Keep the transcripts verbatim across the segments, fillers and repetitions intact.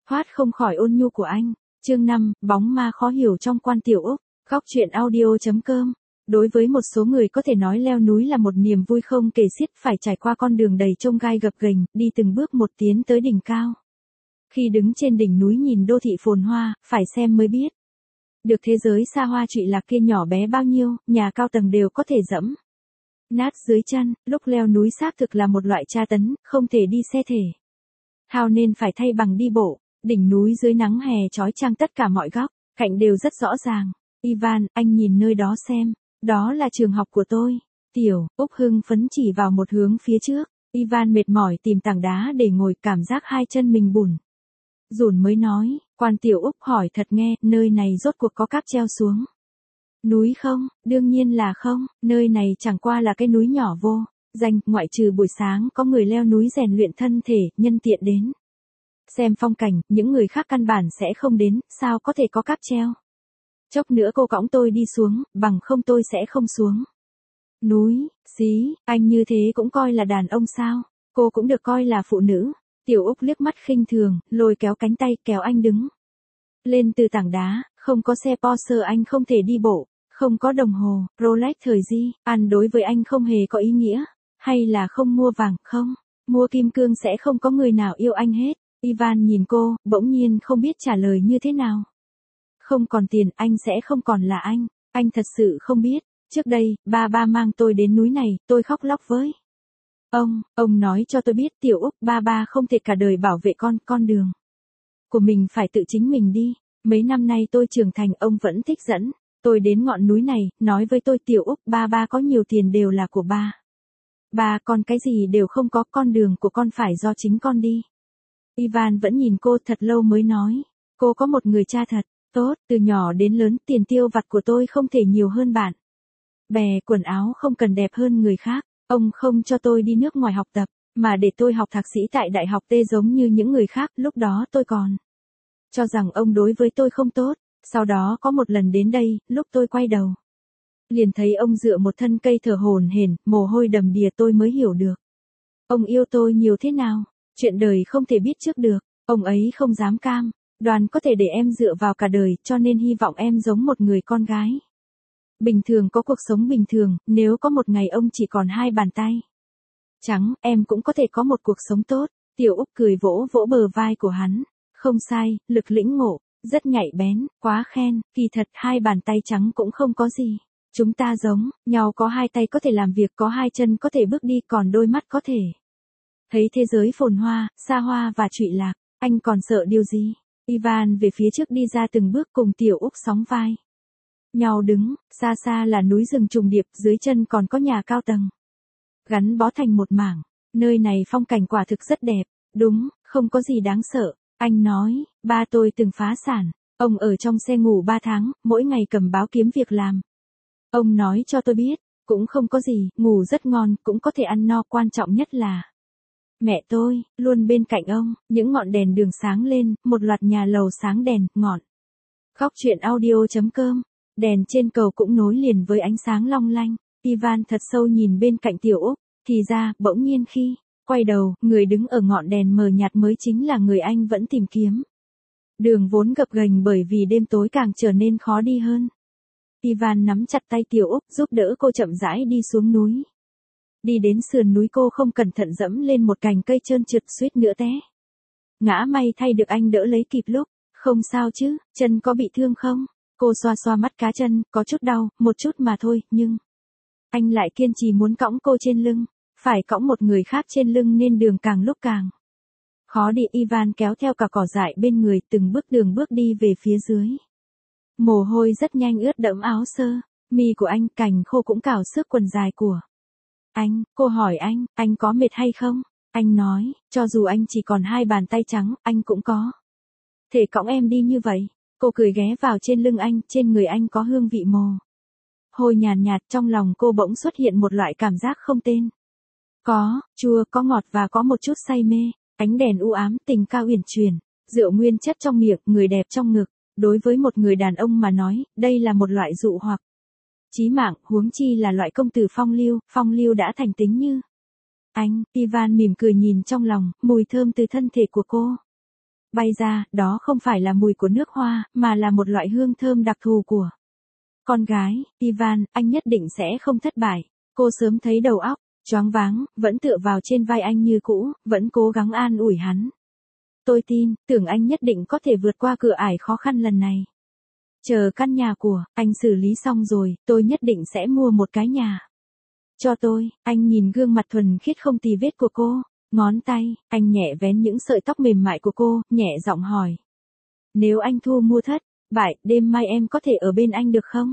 thoát không khỏi ôn nhu của anh. Chương năm, bóng ma khó hiểu trong Quan Tiểu Úc. Góc truyện audio chấm com. Đối với một số người có thể nói leo núi là một niềm vui không kể xiết, phải trải qua con đường đầy chông gai gập ghềnh, đi từng bước một tiến tới đỉnh cao. Khi đứng trên đỉnh núi nhìn đô thị phồn hoa, phải xem mới biết được thế giới xa hoa trụy lạc kia nhỏ bé bao nhiêu, nhà cao tầng đều có thể dẫm nát dưới chân. Lúc leo núi xác thực là một loại tra tấn, không thể đi xe thể thao nên phải thay bằng đi bộ. Đỉnh núi dưới nắng hè chói chang, tất cả mọi góc cạnh đều rất rõ ràng. Ivan, anh nhìn nơi đó xem, đó là trường học của tôi. Tiểu Úc hưng phấn chỉ vào một hướng phía trước. Ivan mệt mỏi tìm tảng đá để ngồi, cảm giác hai chân mình bùn rùn mới nói. Quan Tiểu Úc hỏi thật nghe, nơi này rốt cuộc có cáp treo xuống núi không? Đương nhiên là không, nơi này chẳng qua là cái núi nhỏ vô danh, ngoại trừ buổi sáng có người leo núi rèn luyện thân thể, nhân tiện đến xem phong cảnh, những người khác căn bản sẽ không đến, sao có thể có cáp treo. Chốc nữa cô cõng tôi đi xuống, bằng không tôi sẽ không xuống núi. Xí, anh như thế cũng coi là đàn ông sao? Cô cũng được coi là phụ nữ. Tiểu Úc liếc mắt khinh thường, lôi kéo cánh tay kéo anh đứng lên từ tảng đá. Không có xe Porsche anh không thể đi bộ, không có đồng hồ Rolex thời di, ăn đối với anh không hề có ý nghĩa. Hay là không mua vàng, không mua kim cương sẽ không có người nào yêu anh hết. Ivan nhìn cô, bỗng nhiên không biết trả lời như thế nào. Không còn tiền, anh sẽ không còn là anh. Anh thật sự không biết. Trước đây, ba ba mang tôi đến núi này, tôi khóc lóc với ông. Ông nói cho tôi biết, Tiểu Úc, ba ba không thể cả đời bảo vệ con, con đường của mình phải tự chính mình đi. Mấy năm nay tôi trưởng thành, ông vẫn thích dẫn tôi đến ngọn núi này, nói với tôi, Tiểu Úc, ba ba có nhiều tiền đều là của ba. Ba con cái gì đều không có, con đường của con phải do chính con đi. Ivan vẫn nhìn cô thật lâu mới nói, cô có một người cha thật tốt, từ nhỏ đến lớn tiền tiêu vặt của tôi không thể nhiều hơn bạn bè, quần áo không cần đẹp hơn người khác. Ông không cho tôi đi nước ngoài học tập, mà để tôi học thạc sĩ tại đại học T giống như những người khác. Lúc đó tôi còn cho rằng ông đối với tôi không tốt. Sau đó có một lần đến đây, lúc tôi quay đầu liền thấy ông dựa một thân cây thở hổn hển, mồ hôi đầm đìa, tôi mới hiểu được ông yêu tôi nhiều thế nào. Chuyện đời không thể biết trước được, ông ấy không dám cam đoan có thể để em dựa vào cả đời, cho nên hy vọng em giống một người con gái bình thường, có cuộc sống bình thường. Nếu có một ngày ông chỉ còn hai bàn tay trắng, em cũng có thể có một cuộc sống tốt. Tiểu Úc cười vỗ vỗ bờ vai của hắn. Không sai, lực lĩnh ngộ, rất nhạy bén, quá khen. Kỳ thật hai bàn tay trắng cũng không có gì. Chúng ta giống nhau, có hai tay có thể làm việc, có hai chân có thể bước đi, còn đôi mắt có thể thấy thế giới phồn hoa, xa hoa và trụy lạc. Anh còn sợ điều gì? Ivan về phía trước đi ra từng bước, cùng Tiểu Úc sóng vai nhau đứng. Xa xa là núi rừng trùng điệp, dưới chân còn có nhà cao tầng gắn bó thành một mảng. Nơi này phong cảnh quả thực rất đẹp. Đúng, không có gì đáng sợ. Anh nói, ba tôi từng phá sản. Ông ở trong xe ngủ ba tháng, mỗi ngày cầm báo kiếm việc làm. Ông nói cho tôi biết, cũng không có gì, ngủ rất ngon, cũng có thể ăn no, quan trọng nhất là mẹ tôi luôn bên cạnh ông. Những ngọn đèn đường sáng lên, một loạt nhà lầu sáng đèn, ngọn. Góc truyện audio chấm com. Đèn trên cầu cũng nối liền với ánh sáng long lanh. Ivan thật sâu nhìn bên cạnh Tiểu Úc. Thì ra, bỗng nhiên khi quay đầu, người đứng ở ngọn đèn mờ nhạt mới chính là người anh vẫn tìm kiếm. Đường vốn gập ghềnh bởi vì đêm tối càng trở nên khó đi hơn. Ivan nắm chặt tay Tiểu Úc, giúp đỡ cô chậm rãi đi xuống núi. Đi đến sườn núi, cô không cẩn thận dẫm lên một cành cây trơn trượt, suýt nữa té ngã, may thay được anh đỡ lấy kịp lúc. Không sao chứ, chân có bị thương không? Cô xoa xoa mắt cá chân, có chút đau, một chút mà thôi, nhưng anh lại kiên trì muốn cõng cô trên lưng. Phải cõng một người khác trên lưng nên đường càng lúc càng khó đi. Ivan kéo theo cả cỏ dại bên người, từng bước đường bước đi về phía dưới. Mồ hôi rất nhanh ướt đẫm áo sơ mi của anh, cành khô cũng cào xước quần dài của anh. Cô hỏi anh, anh có mệt hay không? Anh nói, cho dù anh chỉ còn hai bàn tay trắng, anh cũng có thể cõng em đi như vậy. Cô cười ghé vào trên lưng anh, trên người anh có hương vị mồ hôi nhàn nhạt, trong lòng cô bỗng xuất hiện một loại cảm giác không tên. Có chua, có ngọt và có một chút say mê. Ánh đèn u ám, tình cao uyển chuyển, rượu nguyên chất trong miệng, người đẹp trong ngực. Đối với một người đàn ông mà nói, đây là một loại dụ hoặc chí mạng, huống chi là loại công tử phong lưu, phong lưu đã thành tính như anh. Ivan mỉm cười nhìn trong lòng, mùi thơm từ thân thể của cô bay ra, đó không phải là mùi của nước hoa, mà là một loại hương thơm đặc thù của con gái. Ivan, anh nhất định sẽ không thất bại. Cô sớm thấy đầu óc choáng váng, vẫn tựa vào trên vai anh như cũ, vẫn cố gắng an ủi hắn. Tôi tin, tưởng anh nhất định có thể vượt qua cửa ải khó khăn lần này. Chờ căn nhà của anh xử lý xong rồi, tôi nhất định sẽ mua một cái nhà cho tôi. Anh nhìn gương mặt thuần khiết không tì vết của cô, ngón tay, anh nhẹ vén những sợi tóc mềm mại của cô, nhẹ giọng hỏi. Nếu anh thua mua thất bại, đêm mai em có thể ở bên anh được không?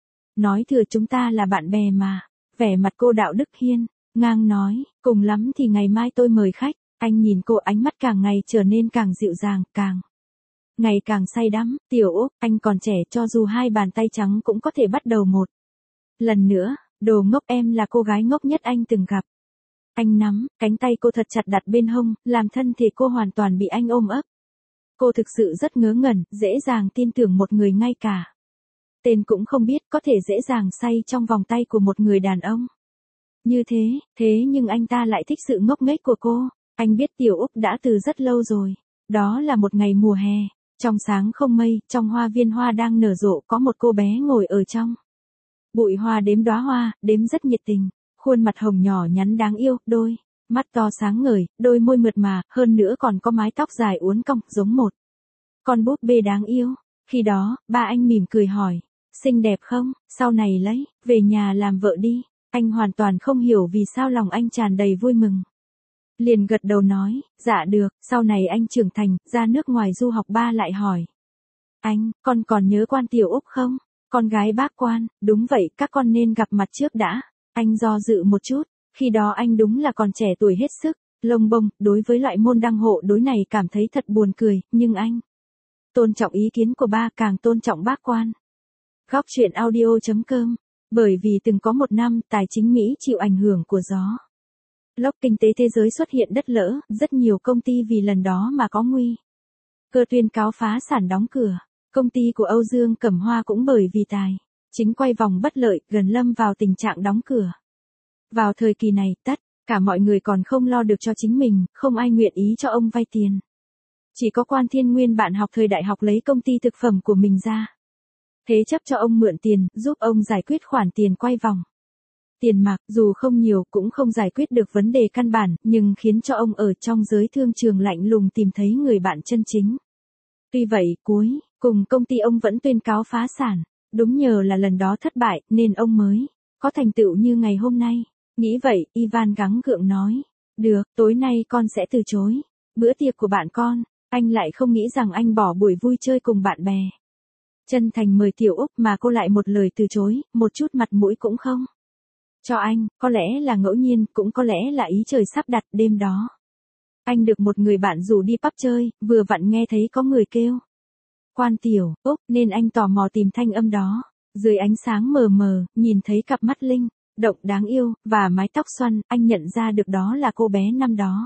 Nói thừa chúng ta là bạn bè mà. Vẻ mặt cô đạo đức hiên ngang nói, cùng lắm thì ngày mai tôi mời khách. Anh nhìn cô, ánh mắt càng ngày trở nên càng dịu dàng, càng ngày càng say đắm. Tiểu Úc, anh còn trẻ, cho dù hai bàn tay trắng cũng có thể bắt đầu một lần nữa. Đồ ngốc, em là cô gái ngốc nhất anh từng gặp. Anh nắm cánh tay cô thật chặt đặt bên hông, làm thân thể cô hoàn toàn bị anh ôm ấp. Cô thực sự rất ngớ ngẩn, dễ dàng tin tưởng một người ngay cả tên cũng không biết có thể dễ dàng say trong vòng tay của một người đàn ông như thế. Thế nhưng anh ta lại thích sự ngốc nghếch của cô. Anh biết Tiểu Úc đã từ rất lâu rồi. Đó là một ngày mùa hè, trong sáng không mây, trong hoa viên hoa đang nở rộ, có một cô bé ngồi ở trong bụi hoa đếm đóa hoa, đếm rất nhiệt tình. Khuôn mặt hồng nhỏ nhắn đáng yêu, đôi mắt to sáng ngời, đôi môi mượt mà, hơn nữa còn có mái tóc dài uốn cong, giống một con búp bê đáng yêu. Khi đó, ba anh mỉm cười hỏi, xinh đẹp không, sau này lấy về nhà làm vợ đi. Anh hoàn toàn không hiểu vì sao lòng anh tràn đầy vui mừng. Liền gật đầu nói, dạ được. Sau này anh trưởng thành, ra nước ngoài du học, ba lại hỏi. Anh, con còn nhớ Quan Tiểu Úc không? Con gái bác Quan, đúng vậy, các con nên gặp mặt trước đã. Anh do dự một chút, khi đó anh đúng là còn trẻ tuổi hết sức, lông bông, đối với loại môn đăng hộ đối này cảm thấy thật buồn cười, nhưng anh tôn trọng ý kiến của ba, càng tôn trọng bác Quan. Góc truyện audio chấm com. Bởi vì từng có một năm, tài chính Mỹ chịu ảnh hưởng của gió lốc kinh tế thế giới xuất hiện đất lở, rất nhiều công ty vì lần đó mà có nguy cơ tuyên cáo phá sản đóng cửa. Công ty của Âu Dương Cẩm Hoa cũng bởi vì tài chính quay vòng bất lợi, gần lâm vào tình trạng đóng cửa. Vào thời kỳ này, tất cả mọi người còn không lo được cho chính mình, không ai nguyện ý cho ông vay tiền. Chỉ có Quan Thiên Nguyên, bạn học thời đại học, lấy công ty thực phẩm của mình ra thế chấp cho ông mượn tiền, giúp ông giải quyết khoản tiền quay vòng. Tiền mặt, dù không nhiều, cũng không giải quyết được vấn đề căn bản, nhưng khiến cho ông ở trong giới thương trường lạnh lùng tìm thấy người bạn chân chính. Tuy vậy, cuối cùng công ty ông vẫn tuyên cáo phá sản. Đúng nhờ là lần đó thất bại, nên ông mới có thành tựu như ngày hôm nay. Nghĩ vậy, Ivan gắng gượng nói. Được, tối nay con sẽ từ chối bữa tiệc của bạn con. Anh lại không nghĩ rằng anh bỏ buổi vui chơi cùng bạn bè chân thành mời Tiểu Úc mà cô lại một lời từ chối, một chút mặt mũi cũng không cho anh. Có lẽ là ngẫu nhiên, cũng có lẽ là ý trời sắp đặt. Đêm đó, anh được một người bạn rủ đi pub chơi, vừa vặn nghe thấy có người kêu Quan Tiểu Úc, nên anh tò mò tìm thanh âm đó. Dưới ánh sáng mờ mờ, nhìn thấy cặp mắt linh động đáng yêu, và mái tóc xoăn, anh nhận ra được đó là cô bé năm đó.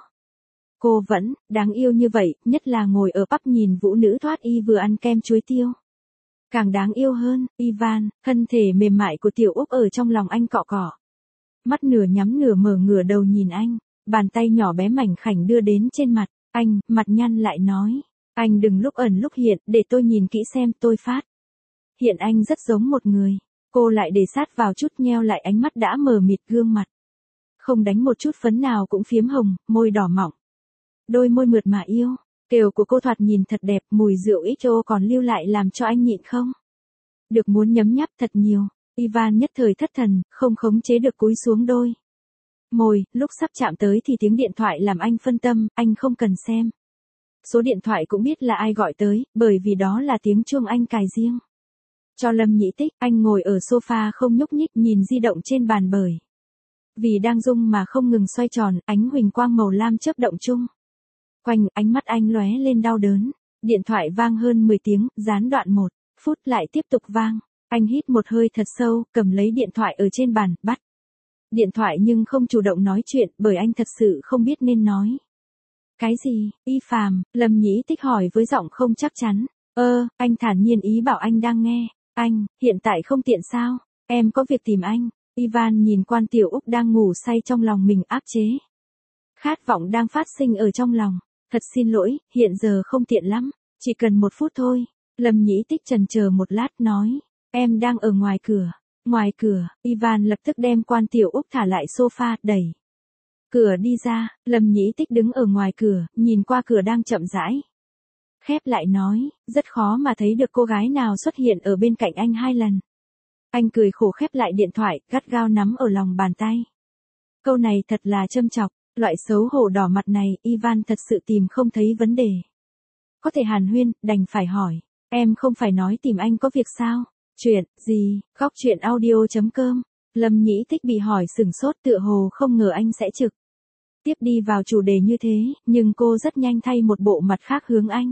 Cô vẫn đáng yêu như vậy, nhất là ngồi ở pub nhìn vũ nữ thoát y vừa ăn kem chuối tiêu. Càng đáng yêu hơn, Ivan, thân thể mềm mại của Tiểu Úc ở trong lòng anh cọ cọ. Mắt nửa nhắm nửa mở, ngửa đầu nhìn anh, bàn tay nhỏ bé mảnh khảnh đưa đến trên mặt anh, mặt nhăn lại nói. Anh đừng lúc ẩn lúc hiện, để tôi nhìn kỹ xem. Tôi phát hiện anh rất giống một người. Cô lại để sát vào chút, nheo lại ánh mắt đã mờ mịt, gương mặt không đánh một chút phấn nào cũng phiếm hồng, môi đỏ mọng, đôi môi mượt mà yêu. Kều của cô thoạt nhìn thật đẹp, mùi rượu ích ô còn lưu lại làm cho anh nhịn không được muốn nhấm nháp thật nhiều. Ivan nhất thời thất thần, không khống chế được cúi xuống đôi môi. Lúc sắp chạm tới thì tiếng điện thoại làm anh phân tâm. Anh không cần xem số điện thoại cũng biết là ai gọi tới, bởi vì đó là tiếng chuông anh cài riêng cho Lâm Nhĩ Tích. Anh ngồi ở sofa không nhúc nhích, nhìn di động trên bàn, bởi vì đang rung mà không ngừng xoay tròn, ánh huỳnh quang màu lam chớp động chung quanh. Ánh mắt anh lóe lên đau đớn. Điện thoại vang hơn mười tiếng, gián đoạn một phút lại tiếp tục vang. Anh hít một hơi thật sâu, cầm lấy điện thoại ở trên bàn, bắt điện thoại nhưng không chủ động nói chuyện, bởi anh thật sự không biết nên nói cái gì. Y Phàm, Lâm Nhĩ Tích hỏi với giọng không chắc chắn. Ơ, anh thản nhiên ý bảo anh đang nghe. Anh, hiện tại không tiện sao? Em có việc tìm anh. Ivan nhìn Quan Tiểu Úc đang ngủ say, trong lòng mình áp chế khát vọng đang phát sinh ở trong lòng. Thật xin lỗi, hiện giờ không tiện lắm, chỉ cần một phút thôi. Lâm Nhĩ Tích chần chờ một lát nói, em đang ở ngoài cửa. Ngoài cửa, Ivan lập tức đem Quan Tiểu Úc thả lại sofa, đẩy cửa đi ra. Lâm Nhĩ Tích đứng ở ngoài cửa, nhìn qua cửa đang chậm rãi khép lại nói, rất khó mà thấy được cô gái nào xuất hiện ở bên cạnh anh hai lần. Anh cười khổ khép lại điện thoại, gắt gao nắm ở lòng bàn tay. Câu này thật là châm chọc, loại xấu hổ đỏ mặt này, Ivan thật sự tìm không thấy vấn đề. Có thể hàn huyên, đành phải hỏi, em không phải nói tìm anh có việc sao? Chuyện, gì? Góc chuyện audio chấm com. Lâm Nhĩ Tích bị hỏi sửng sốt, tựa hồ không ngờ anh sẽ trực tiếp đi vào chủ đề như thế, nhưng cô rất nhanh thay một bộ mặt khác hướng anh.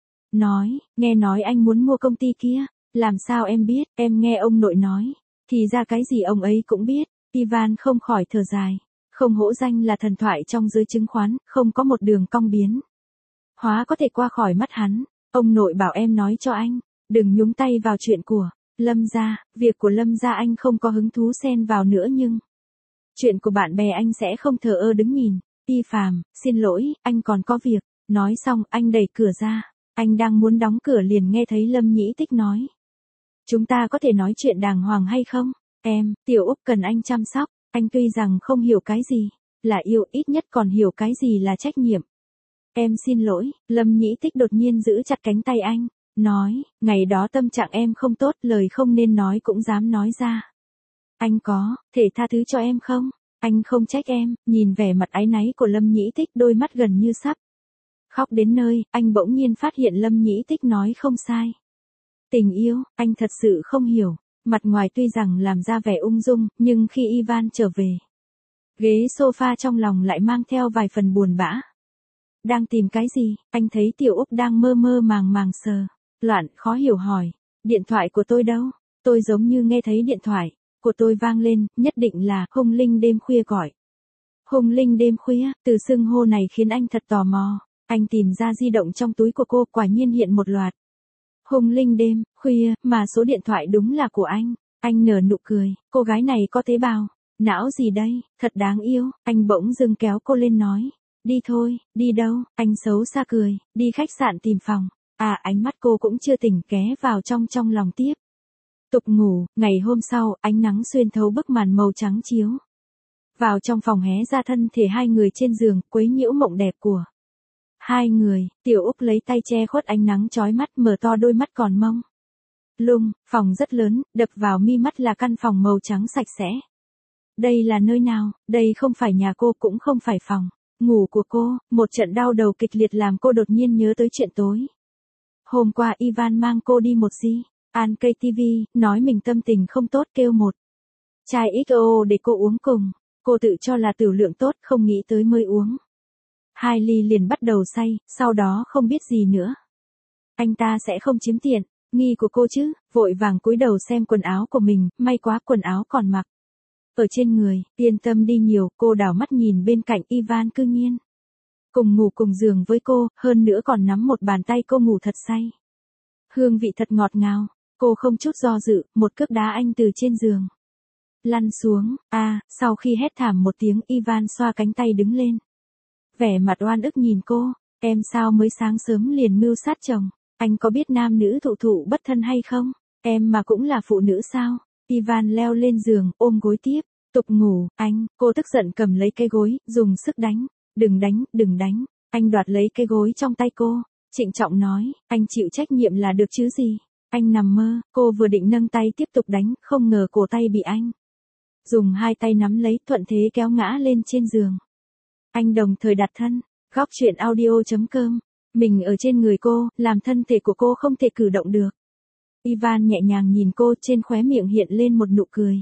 Nói, nghe nói anh muốn mua công ty kia, làm sao em biết, em nghe ông nội nói, thì ra cái gì ông ấy cũng biết. Ivan không khỏi thở dài, không hổ danh là thần thoại trong giới chứng khoán, không có một đường cong biến hóa có thể qua khỏi mắt hắn. Ông nội bảo em nói cho anh, đừng nhúng tay vào chuyện của Lâm gia, việc của Lâm gia anh không có hứng thú xen vào nữa, nhưng chuyện của bạn bè anh sẽ không thờ ơ đứng nhìn. Y Phàm, xin lỗi, anh còn có việc. Nói xong, anh đẩy cửa ra. Anh đang muốn đóng cửa liền nghe thấy Lâm Nhĩ Tích nói, chúng ta có thể nói chuyện đàng hoàng hay không? Em, Tiểu Úc cần anh chăm sóc. Anh tuy rằng không hiểu cái gì là yêu, ít nhất còn hiểu cái gì là trách nhiệm. Em xin lỗi. Lâm Nhĩ Tích đột nhiên giữ chặt cánh tay anh, nói, ngày đó tâm trạng em không tốt, lời không nên nói cũng dám nói ra. Anh có thể tha thứ cho em không? Anh không trách em. Nhìn vẻ mặt áy náy của Lâm Nhĩ Tích, đôi mắt gần như sắp khóc đến nơi, anh bỗng nhiên phát hiện Lâm Nhĩ Tích nói không sai. Tình yêu, anh thật sự không hiểu. Mặt ngoài tuy rằng làm ra vẻ ung dung, nhưng khi Ivan trở về ghế sofa trong lòng lại mang theo vài phần buồn bã. Đang tìm cái gì? Anh thấy Tiểu Úc đang mơ mơ màng màng sờ loạn, khó hiểu hỏi, điện thoại của tôi đâu? Tôi giống như nghe thấy điện thoại của tôi vang lên, nhất định là Hung Linh đêm khuya gọi. Hung Linh đêm khuya, từ xưng hô này khiến anh thật tò mò. Anh tìm ra di động trong túi của cô, quả nhiên hiện một loạt Hung Linh đêm khuya, mà số điện thoại đúng là của anh. Anh nở nụ cười, cô gái này có tế bào não gì đây, thật đáng yêu. Anh bỗng dưng kéo cô lên nói, đi thôi. Đi đâu? Anh xấu xa cười, đi khách sạn tìm phòng. À, ánh mắt cô cũng chưa tỉnh, ghé vào trong trong lòng tiếp tục ngủ. Ngày hôm sau, ánh nắng xuyên thấu bức màn màu trắng chiếu vào trong phòng, hé ra thân thể hai người trên giường, quấy nhiễu mộng đẹp của hai người. Tiểu Úc lấy tay che khuất ánh nắng chói mắt, mở to đôi mắt còn mông lung. Phòng rất lớn, đập vào mi mắt là căn phòng màu trắng sạch sẽ. Đây là nơi nào? Đây không phải nhà cô, cũng không phải phòng ngủ của cô. Một trận đau đầu kịch liệt làm cô đột nhiên nhớ tới chuyện tối hôm qua Ivan mang cô đi một gì An Cây ti vi, nói mình tâm tình không tốt, kêu một chai ích o để cô uống cùng. Cô tự cho là tửu lượng tốt, không nghĩ tới mới uống hai ly liền bắt đầu say, sau đó không biết gì nữa. Anh ta sẽ không chiếm tiện nghi của cô chứ? Vội vàng cúi đầu xem quần áo của mình, may quá quần áo còn mặc ở trên người. Yên tâm đi nhiều. Cô đảo mắt nhìn bên cạnh, Ivan cư nhiên cùng ngủ cùng giường với cô, hơn nữa còn nắm một bàn tay cô ngủ thật say. Hương vị thật ngọt ngào. Cô không chút do dự, một cước đá anh từ trên giường lăn xuống. A, à, sau khi hét thảm một tiếng, Ivan xoa cánh tay đứng lên, vẻ mặt oan ức nhìn cô. Em sao mới sáng sớm liền mưu sát chồng? Anh có biết nam nữ thụ thụ bất thân hay không? Em mà cũng là phụ nữ sao? Ivan leo lên giường, ôm gối tiếp tục ngủ. Anh, cô tức giận cầm lấy cái gối, dùng sức đánh. Đừng đánh, đừng đánh. Anh đoạt lấy cái gối trong tay cô, trịnh trọng nói, anh chịu trách nhiệm là được chứ gì. Anh nằm mơ. Cô vừa định nâng tay tiếp tục đánh, không ngờ cổ tay bị anh dùng hai tay nắm lấy, thuận thế kéo ngã lên trên giường. Anh đồng thời đặt thân. Góc chuyện audio chấm com. Mình ở trên người cô, làm thân thể của cô không thể cử động được. Ivan nhẹ nhàng nhìn cô, trên khóe miệng hiện lên một nụ cười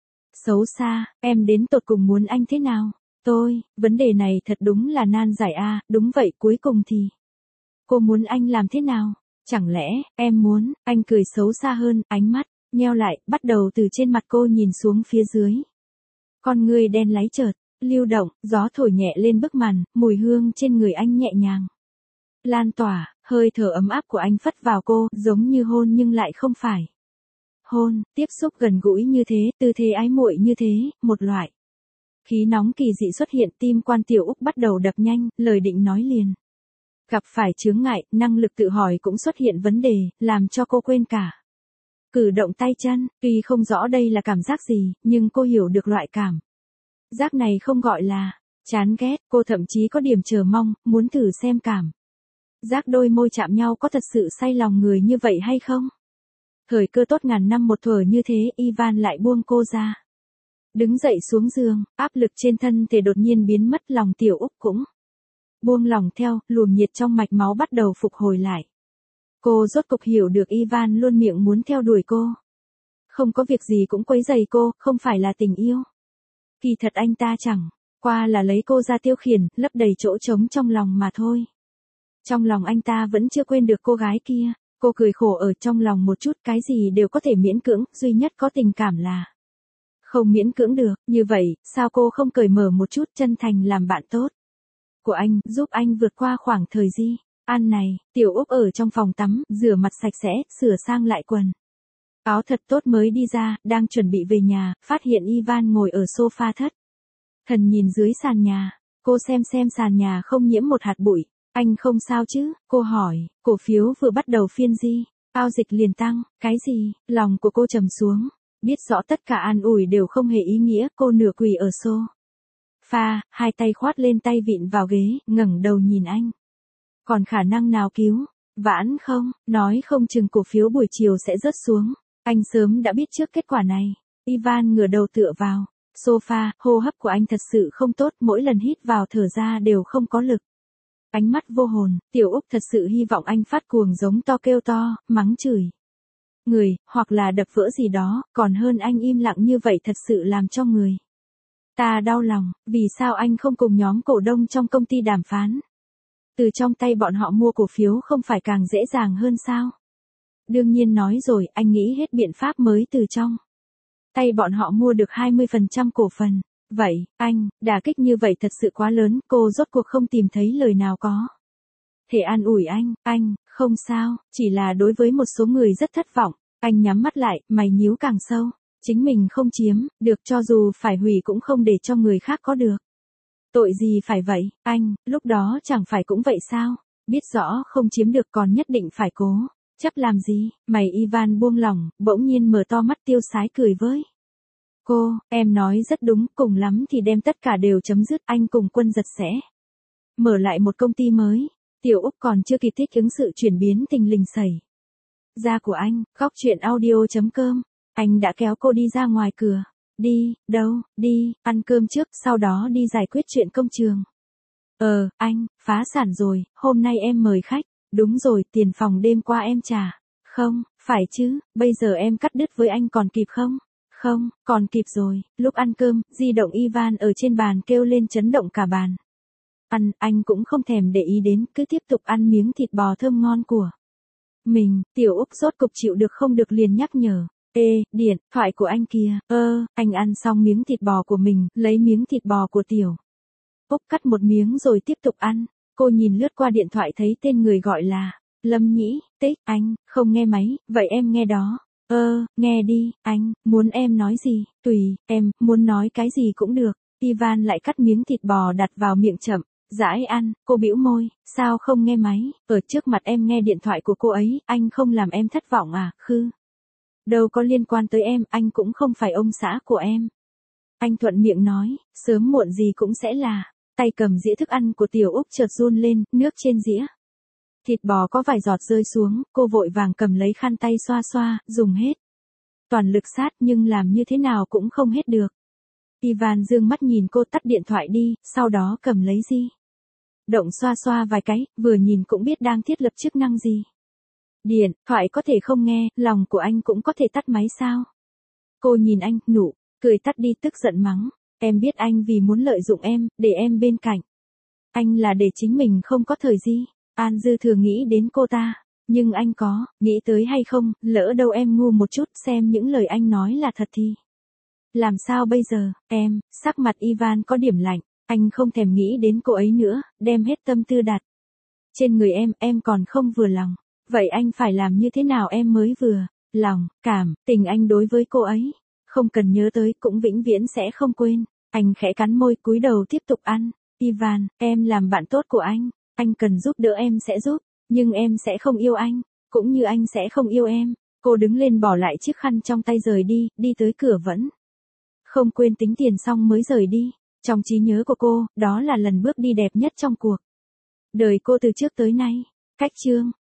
xấu xa. Em đến tột cùng muốn anh thế nào? Tôi, vấn đề này thật đúng là nan giải a. À, đúng vậy, cuối cùng thì cô muốn anh làm thế nào? Chẳng lẽ em muốn? Anh cười xấu xa hơn, ánh mắt nheo lại, bắt đầu từ trên mặt cô nhìn xuống phía dưới. Con ngươi đen láy chợt lưu động, gió thổi nhẹ lên bức màn, mùi hương trên người anh nhẹ nhàng lan tỏa, hơi thở ấm áp của anh phất vào cô, giống như hôn nhưng lại không phải hôn. Tiếp xúc gần gũi như thế, tư thế ái muội như thế, một loại khí nóng kỳ dị xuất hiện. Tim Quan Tiểu Úc bắt đầu đập nhanh, lời định nói liền Gặp phải chướng ngại, năng lực tự hỏi cũng xuất hiện vấn đề, làm cho cô quên cả cử động tay chân, tuy không rõ đây là cảm giác gì, nhưng cô hiểu được loại cảm giác này không gọi là chán ghét, cô thậm chí có điểm chờ mong, muốn thử xem cảm giác đôi môi chạm nhau có thật sự say lòng người như vậy hay không. Thời cơ tốt ngàn năm một thuở như thế, Ivan lại buông cô ra. Đứng dậy xuống giường, áp lực trên thân thể đột nhiên biến mất, lòng Tiểu Úc cũng buông lòng theo, luồng nhiệt trong mạch máu bắt đầu phục hồi lại. Cô rốt cục hiểu được Ivan luôn miệng muốn theo đuổi cô. Không có việc gì cũng quấy rầy cô, không phải là tình yêu. Kỳ thật anh ta chẳng qua là lấy cô ra tiêu khiển, lấp đầy chỗ trống trong lòng mà thôi. Trong lòng anh ta vẫn chưa quên được cô gái kia. Cô cười khổ ở trong lòng một chút, cái gì đều có thể miễn cưỡng, duy nhất có tình cảm là không miễn cưỡng được. Như vậy, sao cô không cởi mở một chút, chân thành làm bạn tốt của anh, giúp anh vượt qua khoảng thời gian an này. Tiểu Úc ở trong phòng tắm, rửa mặt sạch sẽ, sửa sang lại quần áo thật tốt mới đi ra, đang chuẩn bị về nhà, phát hiện Ivan ngồi ở sofa thất thần nhìn dưới sàn nhà. Cô xem xem sàn nhà không nhiễm một hạt bụi. Anh không sao chứ? Cô hỏi. Cổ phiếu vừa bắt đầu phiên di, ao dịch liền tăng. Cái gì? Lòng của cô trầm xuống. Biết rõ tất cả an ủi đều không hề ý nghĩa, cô nửa quỳ ở sofa, hai tay khoát lên tay vịn vào ghế, ngẩng đầu nhìn anh. Còn khả năng nào cứu vãn không? Nói không chừng cổ phiếu buổi chiều sẽ rớt xuống. Anh sớm đã biết trước kết quả này. Ivan ngửa đầu tựa vào sofa, hô hấp của anh thật sự không tốt, mỗi lần hít vào thở ra đều không có lực. Ánh mắt vô hồn, Tiểu Úc thật sự hy vọng anh phát cuồng giống to kêu to, mắng chửi người, hoặc là đập vỡ gì đó, còn hơn anh im lặng như vậy thật sự làm cho người ta đau lòng. Vì sao anh không cùng nhóm cổ đông trong công ty đàm phán? Từ trong tay bọn họ mua cổ phiếu không phải càng dễ dàng hơn sao? Đương nhiên nói rồi, anh nghĩ hết biện pháp mới từ trong tay bọn họ mua được hai mươi phần trăm cổ phần. Vậy, anh, đả kích như vậy thật sự quá lớn, cô rốt cuộc không tìm thấy lời nào có thể an ủi anh. Anh, không sao, chỉ là đối với một số người rất thất vọng. Anh nhắm mắt lại, mày nhíu càng sâu. Chính mình không chiếm được, cho dù phải hủy cũng không để cho người khác có được. Tội gì phải vậy, anh, lúc đó chẳng phải cũng vậy sao? Biết rõ không chiếm được còn nhất định phải cố chấp làm gì? Mày Ivan buông lỏng, bỗng nhiên mở to mắt tiêu sái cười với cô. Em nói rất đúng, cùng lắm thì đem tất cả đều chấm dứt. Anh cùng Quân Giật sẽ mở lại một công ty mới. Tiểu Úc còn chưa kịp thích ứng sự chuyển biến thình lình xảy ra của anh. Khóc chuyện audio chấm com. Anh đã kéo cô đi ra ngoài cửa. Đi, đâu, đi, ăn cơm trước, sau đó đi giải quyết chuyện công trường. Ờ, anh, phá sản rồi, hôm nay em mời khách. Đúng rồi, tiền phòng đêm qua em trả. Không, phải chứ, bây giờ em cắt đứt với anh còn kịp không? Không, còn kịp rồi. Lúc ăn cơm, di động Ivan ở trên bàn kêu lên chấn động cả bàn. Ăn, anh cũng không thèm để ý đến, cứ tiếp tục ăn miếng thịt bò thơm ngon của mình. Tiểu Úc rốt cục chịu được không được liền nhắc nhở. Ê, điện thoại của anh kìa. Ơ, anh ăn xong miếng thịt bò của mình, lấy miếng thịt bò của Tiểu Úc cắt một miếng rồi tiếp tục ăn. Cô nhìn lướt qua điện thoại thấy tên người gọi là Lâm Nhĩ. Tích, anh, không nghe máy, vậy em nghe đó. Ơ, nghe đi, anh, muốn em nói gì? Tùy, em, muốn nói cái gì cũng được. Ivan lại cắt miếng thịt bò đặt vào miệng chậm rãi ăn. Cô bĩu môi, sao không nghe máy? Ở trước mặt em nghe điện thoại của cô ấy, anh không làm em thất vọng à? Khư. Đâu có liên quan tới em, anh cũng không phải ông xã của em. Anh thuận miệng nói, sớm muộn gì cũng sẽ là. Tay cầm dĩa thức ăn của Tiểu Úc chợt run lên, nước trên dĩa thịt bò có vài giọt rơi xuống, cô vội vàng cầm lấy khăn tay xoa xoa, dùng hết toàn lực sát nhưng làm như thế nào cũng không hết được. Ivan dương mắt nhìn cô tắt điện thoại đi, sau đó cầm lấy di động xoa xoa vài cái, vừa nhìn cũng biết đang thiết lập chức năng gì. Điện thoại có thể không nghe, lòng của anh cũng có thể tắt máy sao? Cô nhìn anh, nụ cười tắt đi tức giận mắng. Em biết anh vì muốn lợi dụng em, để em bên cạnh anh là để chính mình không có thời gì. An Dư thường nghĩ đến cô ta, nhưng anh có nghĩ tới hay không, lỡ đâu em ngu một chút, xem những lời anh nói là thật thì làm sao bây giờ? Em, sắc mặt Ivan có điểm lạnh, anh không thèm nghĩ đến cô ấy nữa, đem hết tâm tư đặt trên người em, em còn không vừa lòng. Vậy anh phải làm như thế nào em mới vừa lòng? Cảm tình anh đối với cô ấy không cần nhớ tới, cũng vĩnh viễn sẽ không quên. Anh khẽ cắn môi cúi đầu tiếp tục ăn. Ivan, em làm bạn tốt của anh, Anh cần giúp đỡ em sẽ giúp, nhưng em sẽ không yêu anh, cũng như anh sẽ không yêu em. Cô đứng lên bỏ lại chiếc khăn trong tay rời đi, đi tới cửa vẫn không quên tính tiền xong mới rời đi. Trong trí nhớ của cô, đó là lần bước đi đẹp nhất trong cuộc đời cô từ trước tới nay. Cách chương